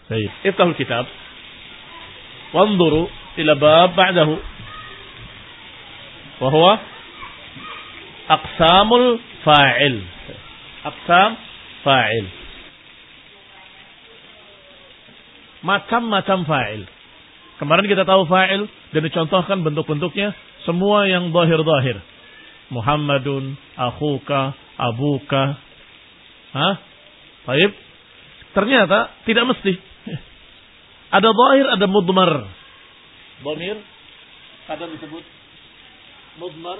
Baik, iftahul kitab. Wanzuru ila bab ba'dahu. Wa huwa aqsamul fa'il. Aqsam fa'il. Macam-macam fa'il. Kemarin kita tahu fa'il dan dicontohkan bentuk-bentuknya semua yang zahir-zahir. Muhammadun, akhuka, abuka. Baik. Ternyata tidak mesti. Ada zahir, ada mudmar. Dhamir kadang disebut mudmar.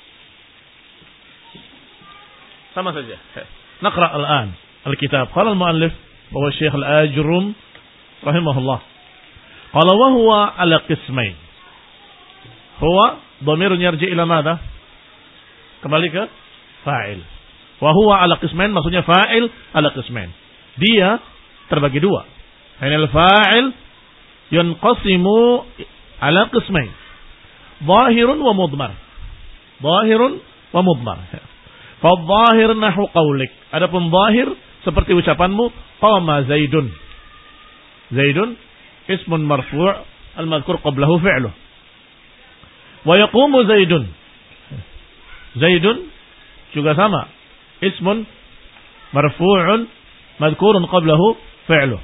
Sama saja. Naqra al-an al-kitab. Qala al-muallif wa huwa Syekh al-Ajrum rahimahullah. Qala wa huwa ala qismain. Huwa dhamirun yarji ila madha? Kembali ke fa'il. Wa huwa ala qismain maksudnya fa'il ala qismain. Dia terbagi dua. Ainal fa'il yanqasimu ala qismain. Zahirun wa mudmar. Zahirun wa mudmar. Fadh-dhahir nahu qawlik. Adapun zahir seperti ucapanmu qama Zaidun. Zaidun ismun marfu' al-madhkur qablahu fi'luh. Wa yaqumu Zaidun. Zaidun juga sama. Ismun marfu'un madhkurun qablahu fi'luh.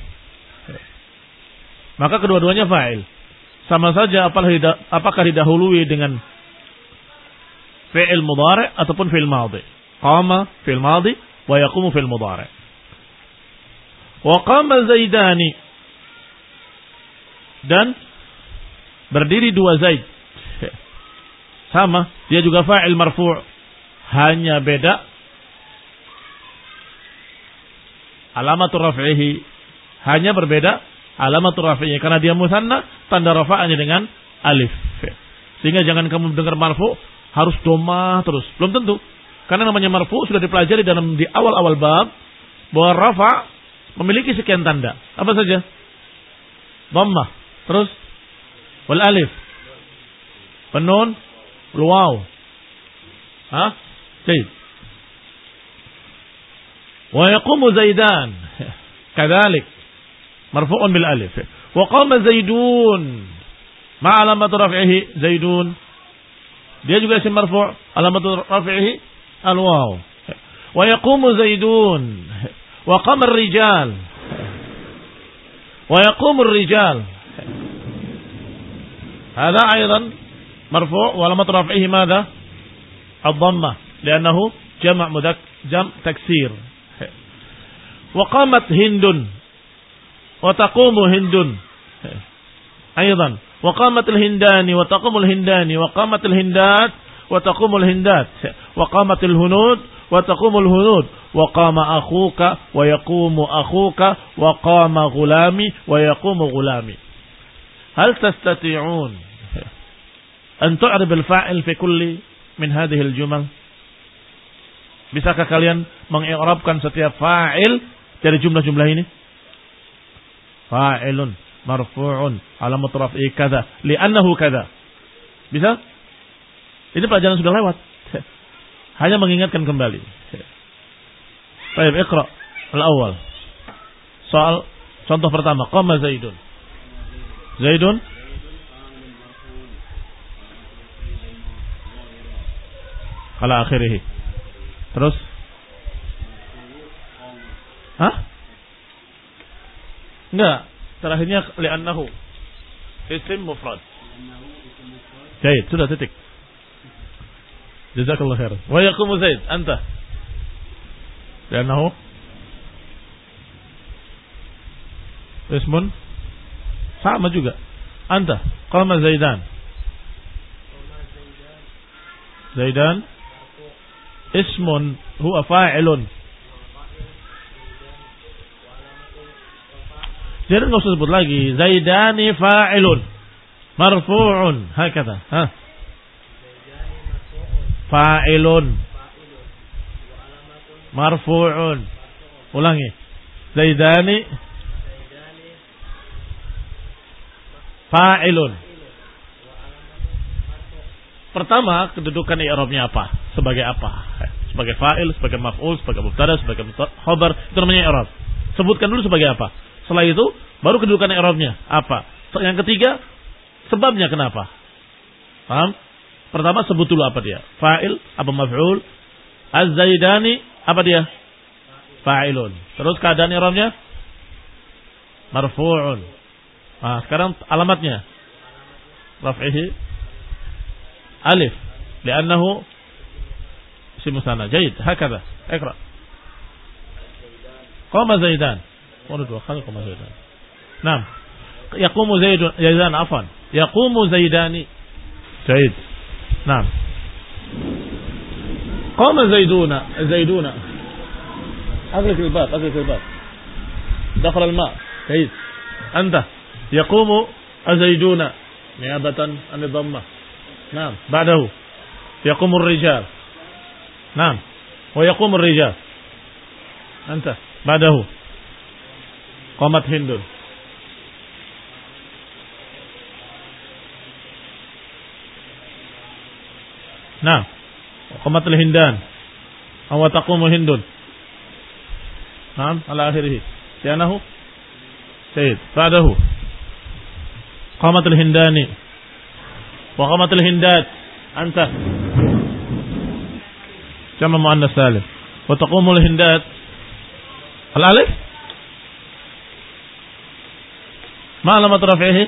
Maka kedua-duanya fa'il. Sama saja apakah didahului dengan fi'il mudhari' ataupun fi'il madhi. Qama fi'il madhi wa yaqumu fi'il mudhari'. Wa qama Zaidani. Dan berdiri dua Zaid. Sama, dia juga fa'il marfu'. Hanya beda alamatul raf'ihi. Hanya berbeda alamatul raf'ihi. Karena dia musanna, tanda rafa'annya dengan alif. Sehingga jangan kamu dengar marfu' harus domah terus. Belum tentu. Karena namanya marfu' sudah dipelajari di awal-awal bab. Bahwa rafa' memiliki sekian tanda. Apa saja? Dhammah. Terus wal alif. Penun. Waw. Zaid. Wa yaqumu Zaidan. Kadzalik. Marfu'un bil alif. Wa qama Zaidun. Ma alamat raf'ihi Zaidun. Dia juga isim marfu'. Alamat raf'ihi al-waw. Wa yaqumu Zaidun. Wa qama ar-rijal. Wa yaqumu ar-rijal. Hadha aidan مرفوع وعلامة رفعه ماذا؟ الضمة لأنه جمع تكسير. وقامت هند وتقوم هند أيضا. وقامت الهندان وتقوم الهندان. وقامت الهندات وتقوم الهندات. وقامت الهنود وتقوم الهنود. وقام أخوك ويقوم أخوك. وقام غلامي ويقوم غلامي. هل تستطيعون أن تعرب الفاعل في كل من هذه الجمل? Bisakah kalian mengi'rabkan setiap fa'il dari jumlah-jumlah ini? Fa'ilun marfu'un alamat raf'i kadza li'annahu kadza. Bisa? Ini pelajaran sudah lewat. Hanya mengingatkan kembali. Baik, iqra al-awwal. Soal contoh pertama, qama Zaidun. Zaidun ala akhirih. Terus? Enggak. Terakhirnya li'annahu. Isim mufrad. Baik, sudah titik. Jazakallahu khair. Wa yaqumu Zaid, anta. Li'annahu ismun sama juga. Anta. Qama Zaidan. Zaidan ismun huwa fa'ilun. Jadi enggak usah sebut lagi. Zaidani fa'ilun marfu'un. Hakata. Fa'ilun marfu'un. Ulangi. Zaidani fa'ilun. Pertama, kedudukan i'rabnya apa? Sebagai apa? Sebagai fa'il, sebagai maf'ul, sebagai mubtada, sebagai khabar. Itu namanya i'rab. Sebutkan dulu sebagai apa? Setelah itu baru kedudukan i'rabnya. Apa? Yang ketiga, sebabnya kenapa? Paham? Pertama sebut dulu apa dia? Fa'il, apa maf'ul? Az-Zaidani, apa dia? Fa'ilun. Terus keadaan i'rabnya? Marfu'un. Nah, sekarang alamatnya. Raf'ihi alif. Li'annahu isim musanna. Jaid. Hakadha. Iqra. Qama Zaidan. Waduh, dua kali qama Zaidan. Naam. Yaqumu Zaidan, afwan. Yaqumu Zaidani. Jaid. Naam. Qama Zaiduna. أغلق الباب. دخل الماء. جيد. أنت يقوم الزيدون نيابة عن الضمة. نعم. بعده يقوم الرجال. نعم. ويقوم الرجال. أنت بعده قامت هند. نعم. وقامت الهندان. أو تقوم هند. نعم على آخره لأنه سيد. بعده قامت الهنداني وقامت الهندات. أنت جمع مؤنث سالم. وتقوم الهندات. الألف ما علامة رفعه؟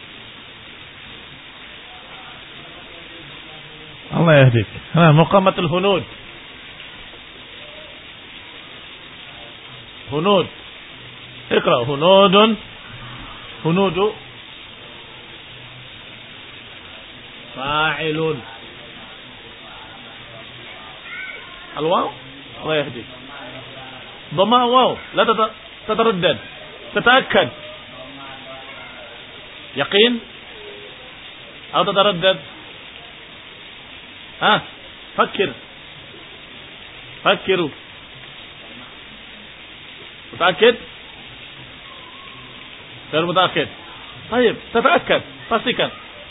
الله يهديك. مقامة الهنود. هنود. اقرأ. هنود فاعل. الواو الله يهديك. ضماء واو لا تتردد. تتأكد. يقين أو تتردد. فكروا. متأكد؟ غير متأكد. طيب تتأكد. pastikan.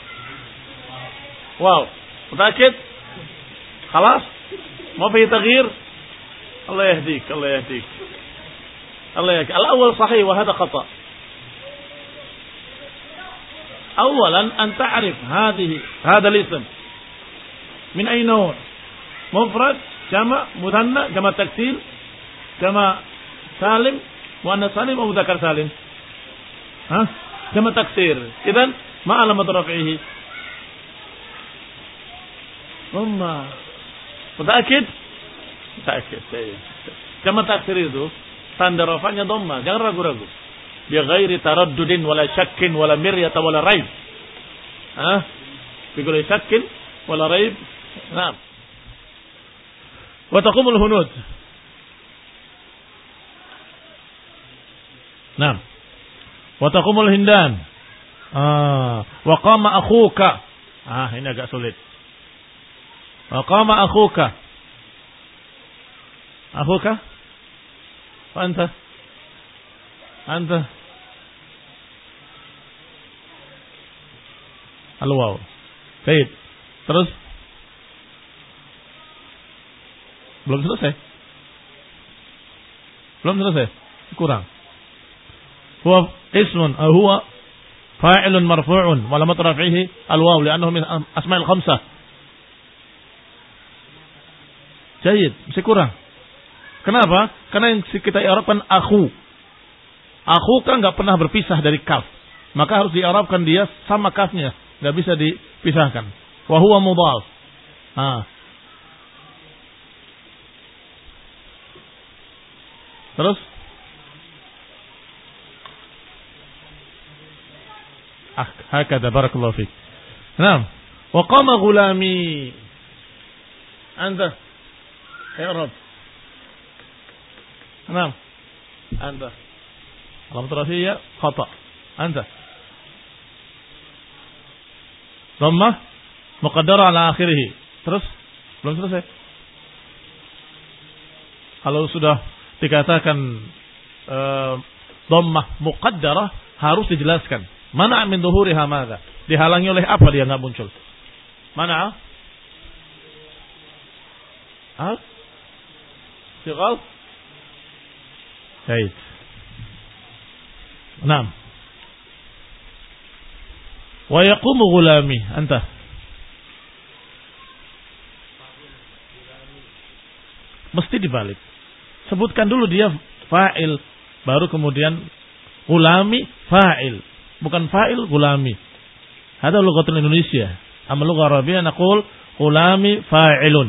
واو متأكد؟ خلاص ما في تغيير. الله يهديك. الأول صحيح وهذا خطأ. أولا أن تعرف هذا الاسم من أي نوع. مفرد، جمع، مثنى، جمع تكسير، جمع سالم، مؤنث سالم أو مذكر سالم. جمع تكسير. إذن ما علامة رفعه؟ متأكد. Jama taksir itu tanda rafanya dhamma, jangan ragu-ragu. Bi ghairi taraddudin wala syakkin wala miryata wala raib. Bi ghairi syakkin wala raib. Naam. Wa taqumul hunud. Naam. Wa taqumul hindan. Wa qama akhuka. Ini agak sulit. Wa qama akhuka. أخوك وأنت الواو. Baik. Terus belum selesai. Kurang. Huwa ismun huwa fa'ilun marfu'un wa alamat raf'ihi al-waw li'annahu min asma'il khamsah. Jayid, masih kurang. Kenapa? Karena yang kita i'rabkan akhu. Akhu kan nggak pernah berpisah dari kaf. Maka harus di'rabkan dia sama kafnya, nggak bisa dipisahkan. Wa huwa mudhaf. Terus? Hakada barakallahu fik. Naam. Wa qama ghulami. Anta i'rab. نعم أنت علامة رفعه خطأ. أنت ضمة مقدرة على آخره. Terus belum selesai. Kalau sudah dikatakan dhammah muqaddarah harus dijelaskan. Mana min dhuhuriha madza? Dihalangi oleh apa dia enggak muncul? Mana? Sigal? Baik. Naam. Wa yaqumu ghulami. Anta. Mesti dibalik. Sebutkan dulu dia fa'il, baru kemudian ghulami fa'il. Bukan fa'il ghulami. Hada lughatul Indonesia. Amma lughah Arabiyah naqul ghulami fa'ilun.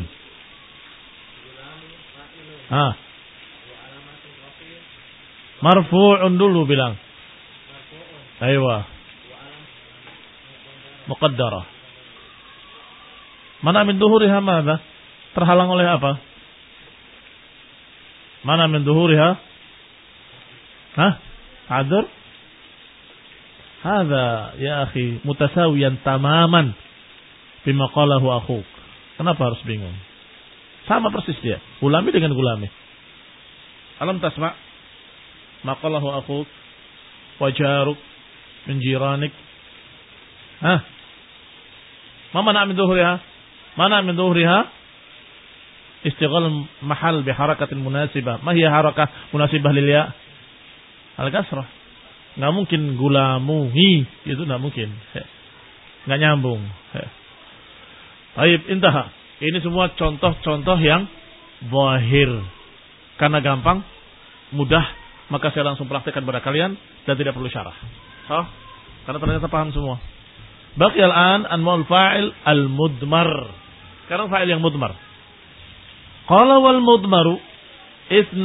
Marfu'un dulu bilang. Aywa. Muqaddarah. Mana min duhuriha madza? Terhalang oleh apa? Mana min duhuriha? Adur? Hadza ya akhi mutasawiyan tamaman bima qalahu akhuk. Kenapa harus bingung? Sama persis dia. Gulami dengan gulami. Alam tasma' maqalahu akhuk wa jaruk min jiranik. Mana min duhuriha? Mana min duhuriha? Istighal mahal bi harakatin munasibah. Ma hiya harakah munasibah lil ya? Al-kasrah. Enggak mungkin gulamuhi, itu enggak mungkin. Enggak nyambung. Baik, intaha. Ini semua contoh-contoh yang zahir. Karena gampang, mudah, maka saya langsung praktekkan pada kalian dan tidak perlu syarah. Karena ternyata paham semua. Baqi al-an anma'ul fa'il al-mudmar. Sekarang fa'il yang mudmar. Qala wal mudmaru 12.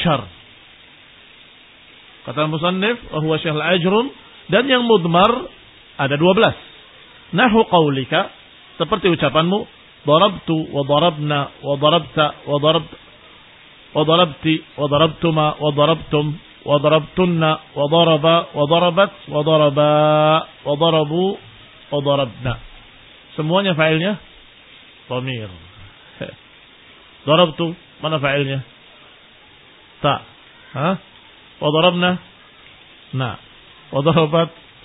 Kata musannif, wa huwa syahal ajrum, dan yang mudmar ada 12. Nahu qaulika, seperti ucapanmu, darabtu wa darabna wa darabta wa darabt wa darabti wa darabtuma wa darabtum wa darabtunna wa daraba wa darabat wa daraba wa darabu wa darabna. Semuanya failnya dhamir. Darabtu, mana fa'ilnya? Ta. Wa darabna? Na. Wa darabat?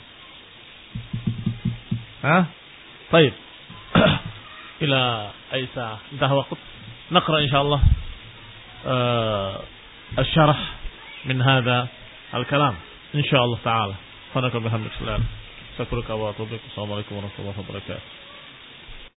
Baik. Ila Aisyah. Entah waktu. Naqra insyaallah الشرح من هذا الكلام إن شاء الله تعالى. سبحانك وبحمدك أشهد أن لا إله إلا أنت أستغفرك وأتوب إليك. السلام عليكم ورحمة الله وبركاته.